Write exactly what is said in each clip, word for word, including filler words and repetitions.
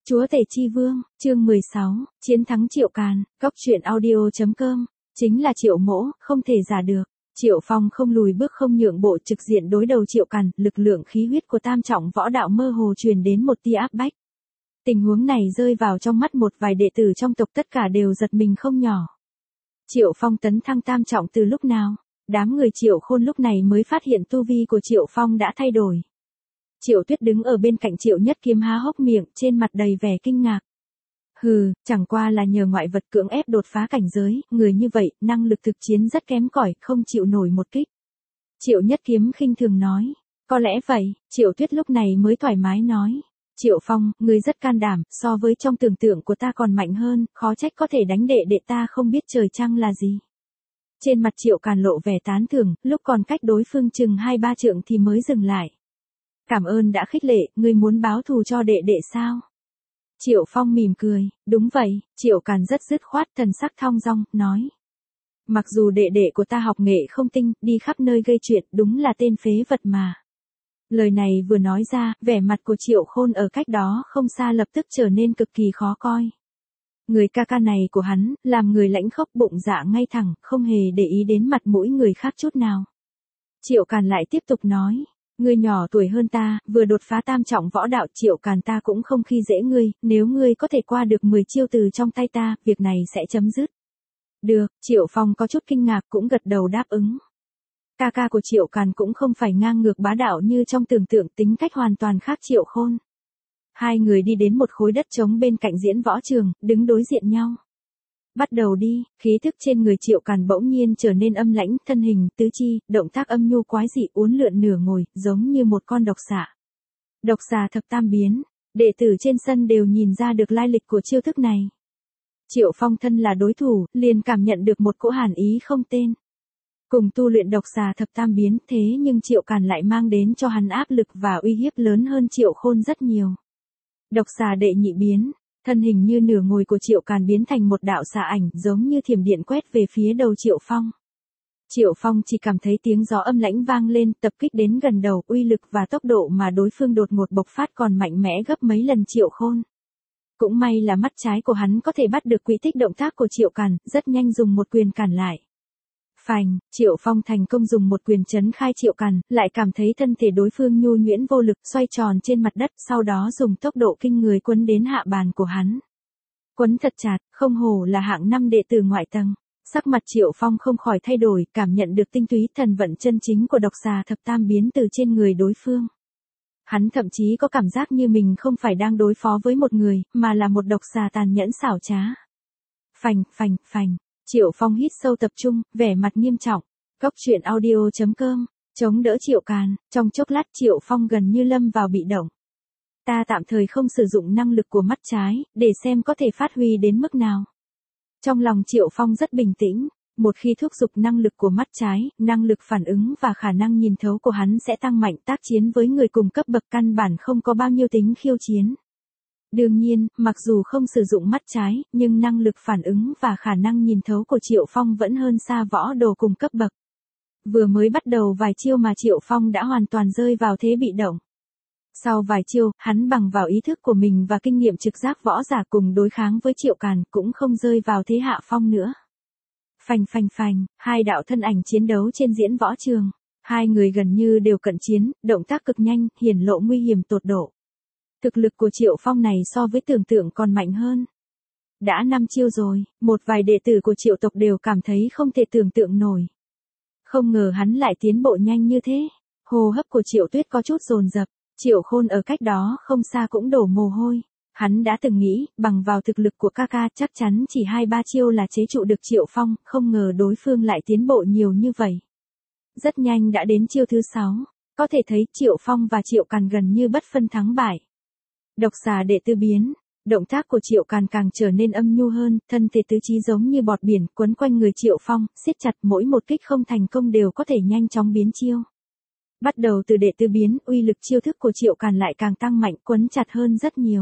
Chúa Tể Chi Vương, chương mười sáu, Chiến thắng Triệu Càn, góc truyện audio.com, chính là Triệu Mỗ, không thể giả được. Triệu Phong không lùi bước không nhượng bộ trực diện đối đầu Triệu Càn, lực lượng khí huyết của tam trọng võ đạo mơ hồ truyền đến một tia áp bách. Tình huống này rơi vào trong mắt một vài đệ tử trong tộc tất cả đều giật mình không nhỏ. Triệu Phong tấn thăng tam trọng từ lúc nào? Đám người Triệu Khôn lúc này mới phát hiện tu vi của Triệu Phong đã thay đổi. Triệu Tuyết đứng ở bên cạnh Triệu Nhất Kiếm há hốc miệng, trên mặt đầy vẻ kinh ngạc. Hừ, chẳng qua là nhờ ngoại vật cưỡng ép đột phá cảnh giới, người như vậy, năng lực thực chiến rất kém cỏi, không chịu nổi một kích. Triệu Nhất Kiếm khinh thường nói. Có lẽ vậy, Triệu Tuyết lúc này mới thoải mái nói. Triệu Phong, ngươi rất can đảm, so với trong tưởng tượng của ta còn mạnh hơn, khó trách có thể đánh đệ đệ ta không biết trời trăng là gì. Trên mặt Triệu Càn lộ vẻ tán thưởng, lúc còn cách đối phương chừng hai ba trượng thì mới dừng lại. Cảm ơn đã khích lệ, ngươi muốn báo thù cho đệ đệ sao? Triệu Phong mỉm cười, đúng vậy, Triệu Càn rất dứt khoát thần sắc thong dong, nói. Mặc dù đệ đệ của ta học nghệ không tinh, đi khắp nơi gây chuyện, đúng là tên phế vật mà. Lời này vừa nói ra, vẻ mặt của Triệu Khôn ở cách đó không xa lập tức trở nên cực kỳ khó coi. Người ca ca này của hắn, làm người lãnh khốc bụng dạ ngay thẳng, không hề để ý đến mặt mũi người khác chút nào. Triệu Càn lại tiếp tục nói. Ngươi nhỏ tuổi hơn ta, vừa đột phá tam trọng võ đạo, Triệu Càn ta cũng không khi dễ ngươi, nếu ngươi có thể qua được mười chiêu từ trong tay ta, việc này sẽ chấm dứt. Được, Triệu Phong có chút kinh ngạc cũng gật đầu đáp ứng. Ca ca của Triệu Càn cũng không phải ngang ngược bá đạo như trong tưởng tượng, tính cách hoàn toàn khác Triệu Khôn. Hai người đi đến một khối đất trống bên cạnh diễn võ trường, đứng đối diện nhau. Bắt đầu đi, khí thức trên người Triệu Càn bỗng nhiên trở nên âm lãnh, thân hình, tứ chi, động tác âm nhu quái dị uốn lượn nửa ngồi, giống như một con độc xà. Độc xà thập tam biến, đệ tử trên sân đều nhìn ra được lai lịch của chiêu thức này. Triệu Phong thân là đối thủ, liền cảm nhận được một cỗ hàn ý không tên. Cùng tu luyện độc xà thập tam biến, thế nhưng Triệu Càn lại mang đến cho hắn áp lực và uy hiếp lớn hơn Triệu Khôn rất nhiều. Độc xà đệ nhị biến. Thân hình như nửa ngồi của Triệu Càn biến thành một đạo xà ảnh giống như thiểm điện quét về phía đầu Triệu Phong. Triệu Phong chỉ cảm thấy tiếng gió âm lãnh vang lên, tập kích đến gần đầu, uy lực và tốc độ mà đối phương đột ngột bộc phát còn mạnh mẽ gấp mấy lần Triệu Khôn. Cũng may là mắt trái của hắn có thể bắt được quỹ tích động tác của Triệu Càn, rất nhanh dùng một quyền cản lại. Phành, Triệu Phong thành công dùng một quyền chấn khai Triệu Càn, lại cảm thấy thân thể đối phương nhu nhuyễn vô lực xoay tròn trên mặt đất, sau đó dùng tốc độ kinh người quấn đến hạ bàn của hắn. Quấn thật chặt, không hổ là hạng năm đệ tử ngoại tầng. Sắc mặt Triệu Phong không khỏi thay đổi, cảm nhận được tinh túy thần vận chân chính của độc xà thập tam biến từ trên người đối phương. Hắn thậm chí có cảm giác như mình không phải đang đối phó với một người, mà là một độc xà tàn nhẫn xảo trá. Phành, phành, phành. Triệu Phong hít sâu tập trung, vẻ mặt nghiêm trọng. Góc truyện audio.com, chống đỡ Triệu Càn, trong chốc lát Triệu Phong gần như lâm vào bị động. Ta tạm thời không sử dụng năng lực của mắt trái, để xem có thể phát huy đến mức nào. Trong lòng Triệu Phong rất bình tĩnh, một khi thúc giục năng lực của mắt trái, năng lực phản ứng và khả năng nhìn thấu của hắn sẽ tăng mạnh, tác chiến với người cùng cấp bậc căn bản không có bao nhiêu tính khiêu chiến. Đương nhiên, mặc dù không sử dụng mắt trái, nhưng năng lực phản ứng và khả năng nhìn thấu của Triệu Phong vẫn hơn xa võ đồ cùng cấp bậc. Vừa mới bắt đầu vài chiêu mà Triệu Phong đã hoàn toàn rơi vào thế bị động. Sau vài chiêu, hắn bằng vào ý thức của mình và kinh nghiệm trực giác võ giả cùng đối kháng với Triệu Càn cũng không rơi vào thế hạ phong nữa. Phành phành phành, hai đạo thân ảnh chiến đấu trên diễn võ trường. Hai người gần như đều cận chiến, động tác cực nhanh, hiển lộ nguy hiểm tột độ. Thực lực của Triệu Phong này so với tưởng tượng còn mạnh hơn. Đã năm chiêu rồi, một vài đệ tử của Triệu tộc đều cảm thấy không thể tưởng tượng nổi. Không ngờ hắn lại tiến bộ nhanh như thế. Hô hấp của Triệu Tuyết có chút dồn dập, Triệu Khôn ở cách đó không xa cũng đổ mồ hôi. Hắn đã từng nghĩ, bằng vào thực lực của ca ca chắc chắn chỉ hai ba chiêu là chế trụ được Triệu Phong, không ngờ đối phương lại tiến bộ nhiều như vậy. Rất nhanh đã đến chiêu thứ sáu, có thể thấy Triệu Phong và Triệu Càn gần như bất phân thắng bại. Độc xà đệ tư biến, động tác của Triệu Càn càng trở nên âm nhu hơn, thân thể tứ chi giống như bọt biển quấn quanh người Triệu Phong, siết chặt, mỗi một kích không thành công đều có thể nhanh chóng biến chiêu. Bắt đầu từ đệ tư biến, uy lực chiêu thức của Triệu Càn lại càng tăng mạnh, quấn chặt hơn rất nhiều.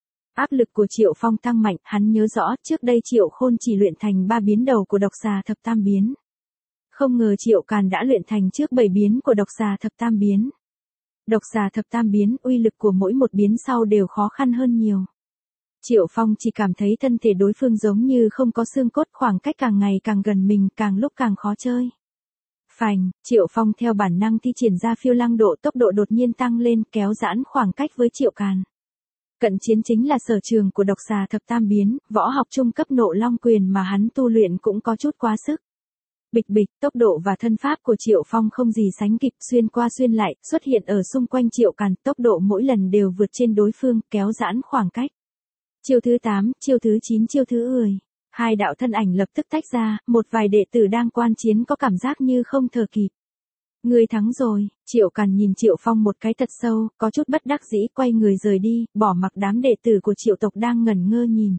Áp lực của Triệu Phong tăng mạnh, hắn nhớ rõ, trước đây Triệu Khôn chỉ luyện thành ba biến đầu của độc xà thập tam biến. Không ngờ Triệu Càn đã luyện thành trước bảy biến của độc xà thập tam biến. Độc xà thập tam biến, uy lực của mỗi một biến sau đều khó khăn hơn nhiều. Triệu Phong chỉ cảm thấy thân thể đối phương giống như không có xương cốt, khoảng cách càng ngày càng gần mình, càng lúc càng khó chơi. Phành, Triệu Phong theo bản năng thi triển ra phiêu lăng độ, tốc độ đột nhiên tăng lên, kéo giãn khoảng cách với Triệu Càn. Cận chiến chính là sở trường của độc xà thập tam biến, võ học trung cấp nộ long quyền mà hắn tu luyện cũng có chút quá sức. Bịch bịch, tốc độ và thân pháp của Triệu Phong không gì sánh kịp, xuyên qua xuyên lại, xuất hiện ở xung quanh Triệu Càn, tốc độ mỗi lần đều vượt trên đối phương, kéo giãn khoảng cách. Chiêu thứ tám, chiêu thứ chín, chiêu thứ mười. Hai đạo thân ảnh lập tức tách ra, một vài đệ tử đang quan chiến có cảm giác như không thở kịp. Ngươi thắng rồi, Triệu Càn nhìn Triệu Phong một cái thật sâu, có chút bất đắc dĩ, quay người rời đi, bỏ mặc đám đệ tử của Triệu tộc đang ngẩn ngơ nhìn.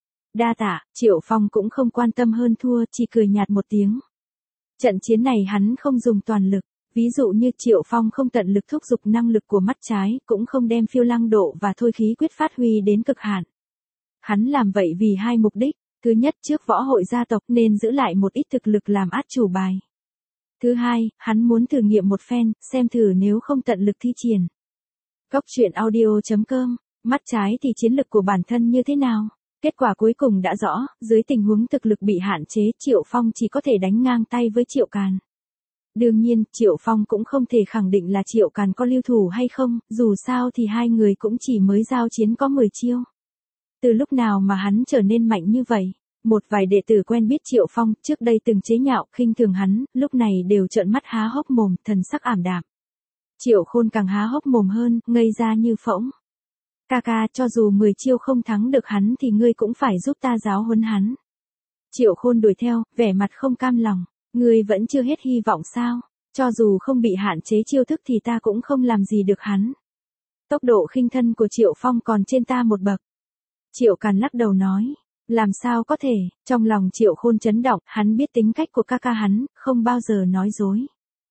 Đa tạ, Triệu Phong cũng không quan tâm hơn thua, chỉ cười nhạt một tiếng. Trận chiến này hắn không dùng toàn lực, ví dụ như Triệu Phong không tận lực thúc giục năng lực của mắt trái, cũng không đem phiêu lăng độ và thôi khí quyết phát huy đến cực hạn. Hắn làm vậy vì hai mục đích, thứ nhất trước võ hội gia tộc nên giữ lại một ít thực lực làm át chủ bài. Thứ hai, hắn muốn thử nghiệm một phen, xem thử nếu không tận lực thi triển. Góc truyện audio chấm com, mắt trái thì chiến lực của bản thân như thế nào? Kết quả cuối cùng đã rõ, dưới tình huống thực lực bị hạn chế, Triệu Phong chỉ có thể đánh ngang tay với Triệu Càn. Đương nhiên, Triệu Phong cũng không thể khẳng định là Triệu Càn có lưu thủ hay không, dù sao thì hai người cũng chỉ mới giao chiến có mười chiêu. Từ lúc nào mà hắn trở nên mạnh như vậy? Một vài đệ tử quen biết Triệu Phong, trước đây từng chế nhạo, khinh thường hắn, lúc này đều trợn mắt há hốc mồm, thần sắc ảm đạm. Triệu Khôn càng há hốc mồm hơn, ngây ra như phỗng. Ca ca, cho dù mười chiêu không thắng được hắn thì ngươi cũng phải giúp ta giáo huấn hắn. Triệu Khôn đuổi theo, vẻ mặt không cam lòng. Ngươi vẫn chưa hết hy vọng sao? Cho dù không bị hạn chế chiêu thức thì ta cũng không làm gì được hắn. Tốc độ khinh thân của Triệu Phong còn trên ta một bậc. Triệu Càn lắc đầu nói. Làm sao có thể, trong lòng Triệu Khôn chấn động, hắn biết tính cách của ca ca hắn, không bao giờ nói dối.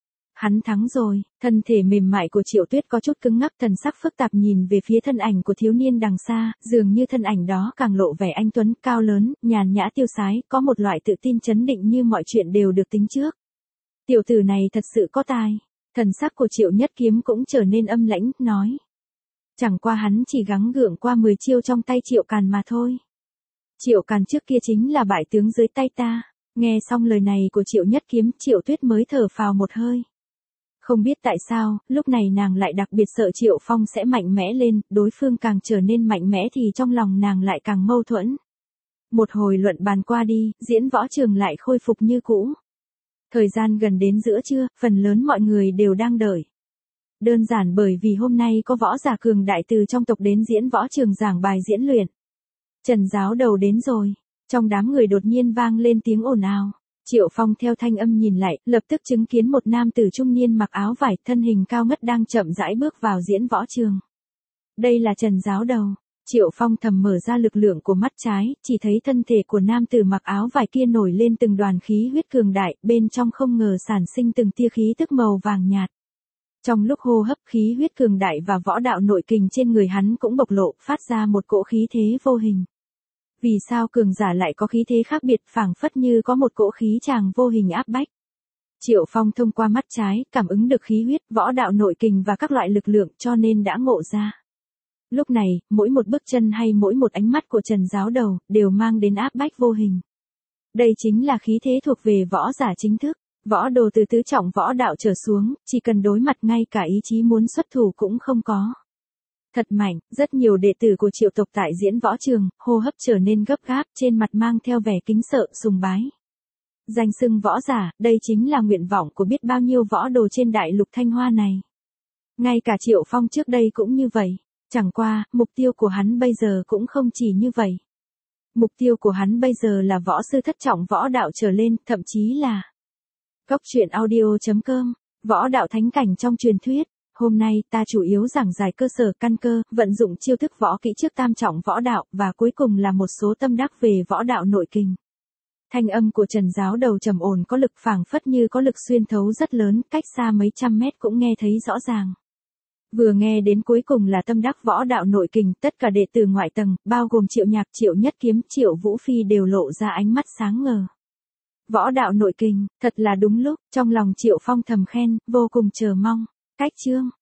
Hắn thắng rồi, thân thể mềm mại của Triệu Tuyết có chút cứng ngắc, thần sắc phức tạp nhìn về phía thân ảnh của thiếu niên đằng xa, dường như thân ảnh đó càng lộ vẻ anh tuấn, cao lớn, nhàn nhã tiêu sái, có một loại tự tin chấn định như mọi chuyện đều được tính trước. Tiểu tử này thật sự có tài. Thần sắc của Triệu Nhất Kiếm cũng trở nên âm lãnh, nói. Chẳng qua hắn chỉ gắng gượng qua mười chiêu trong tay Triệu Càn mà thôi. Triệu Càn trước kia chính là bại tướng dưới tay ta. Nghe xong lời này của Triệu Nhất Kiếm, Triệu Tuyết mới thở phào một hơi. Không biết tại sao, lúc này nàng lại đặc biệt sợ Triệu Phong sẽ mạnh mẽ lên, đối phương càng trở nên mạnh mẽ thì trong lòng nàng lại càng mâu thuẫn. Một hồi luận bàn qua đi, diễn võ trường lại khôi phục như cũ. Thời gian gần đến giữa trưa, phần lớn mọi người đều đang đợi. Đơn giản bởi vì hôm nay có võ giả cường đại từ trong tộc đến diễn võ trường giảng bài diễn luyện. Trần giáo đầu đến rồi. Trong đám người đột nhiên vang lên tiếng ồn ào. Triệu Phong theo thanh âm nhìn lại, lập tức chứng kiến một nam tử trung niên mặc áo vải, thân hình cao ngất đang chậm rãi bước vào diễn võ trường. Đây là Trần giáo đầu. Triệu Phong thầm mở ra lực lượng của mắt trái, chỉ thấy thân thể của nam tử mặc áo vải kia nổi lên từng đoàn khí huyết cường đại, bên trong không ngờ sản sinh từng tia khí tức màu vàng nhạt. Trong lúc hô hấp, khí huyết cường đại và võ đạo nội kình trên người hắn cũng bộc lộ, phát ra một cỗ khí thế vô hình. Vì sao cường giả lại có khí thế khác biệt, phảng phất như có một cỗ khí tràng vô hình áp bách. Triệu Phong thông qua mắt trái, cảm ứng được khí huyết, võ đạo nội kình và các loại lực lượng, cho nên đã ngộ ra. Lúc này, mỗi một bước chân hay mỗi một ánh mắt của Trần giáo đầu, đều mang đến áp bách vô hình. Đây chính là khí thế thuộc về võ giả chính thức. Võ đồ từ tứ trọng võ đạo trở xuống, chỉ cần đối mặt ngay cả ý chí muốn xuất thủ cũng không có. Thật mạnh, rất nhiều đệ tử của Triệu tộc tại diễn võ trường, hô hấp trở nên gấp gáp, trên mặt mang theo vẻ kính sợ, sùng bái. Danh xưng võ giả, đây chính là nguyện vọng của biết bao nhiêu võ đồ trên đại lục Thanh Hoa này. Ngay cả Triệu Phong trước đây cũng như vậy. Chẳng qua, mục tiêu của hắn bây giờ cũng không chỉ như vậy. Mục tiêu của hắn bây giờ là võ sư thất trọng võ đạo trở lên, thậm chí là Góc truyện audio chấm com, võ đạo thánh cảnh trong truyền thuyết. Hôm nay ta chủ yếu giảng giải cơ sở căn cơ, vận dụng chiêu thức võ kỹ trước tam trọng võ đạo và cuối cùng là một số tâm đắc về võ đạo nội kình. Thanh âm của Trần giáo đầu trầm ổn có lực phảng phất như có lực xuyên thấu rất lớn, cách xa mấy trăm mét cũng nghe thấy rõ ràng. Vừa nghe đến cuối cùng là tâm đắc võ đạo nội kình, tất cả đệ tử ngoại tầng, bao gồm Triệu Nhạc, Triệu Nhất Kiếm, Triệu Vũ Phi đều lộ ra ánh mắt sáng ngời. Võ đạo nội kình, thật là đúng lúc, trong lòng Triệu Phong thầm khen, vô cùng chờ mong. Cách chương